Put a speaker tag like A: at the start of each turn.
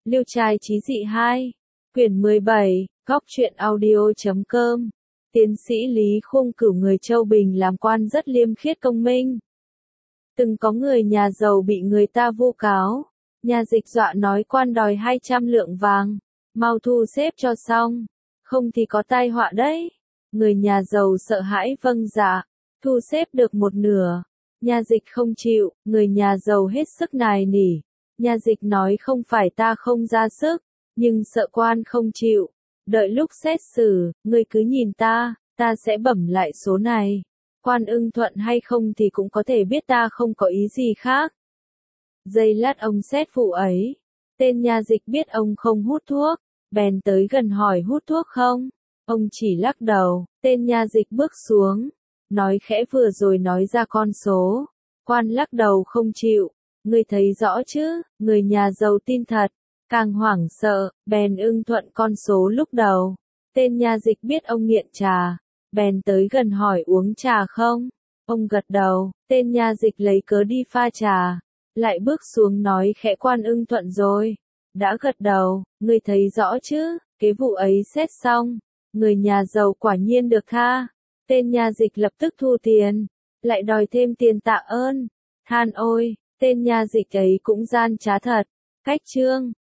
A: Liêu trai trí dị 2, quyển 17, góc truyện audio.com. Tiến sĩ Lý Khung cử người Châu Bình làm quan rất liêm khiết công minh. Từng có người nhà giàu bị người ta vu cáo, nhà dịch dọa nói quan đòi 200 lượng vàng, mau thu xếp cho xong, không thì có tai họa đấy. Người nhà giàu sợ hãi vâng dạ, thu xếp được một nửa. Nhà dịch không chịu, người nhà giàu hết sức nài nỉ. Nhà dịch nói không phải ta không ra sức, nhưng sợ quan không chịu. Đợi lúc xét xử, ngươi cứ nhìn ta sẽ bẩm lại số này. Quan ưng thuận hay không thì cũng có thể biết ta không có ý gì khác. Giây lát ông xét vụ ấy. Tên nhà dịch biết ông không hút thuốc, bèn tới gần hỏi hút thuốc không? Ông chỉ lắc đầu. Tên nhà dịch bước xuống, nói khẽ vừa rồi nói ra con số. Quan lắc đầu không chịu. Ngươi thấy rõ chứ? Người nhà giàu tin thật, càng hoảng sợ, bèn ưng thuận con số lúc đầu. Tên nhà dịch biết ông nghiện trà, bèn tới gần hỏi uống trà không? Ông gật đầu. Tên nhà dịch lấy cớ đi pha trà, lại bước xuống nói khẽ quan ưng thuận rồi. Đã gật đầu. Ngươi thấy rõ chứ? Cái vụ ấy xét xong, người nhà giàu quả nhiên được tha. Tên nhà dịch lập tức thu tiền, lại đòi thêm tiền tạ ơn. Than ôi, tên nhà dịch ấy cũng gian trá thật. Cách chương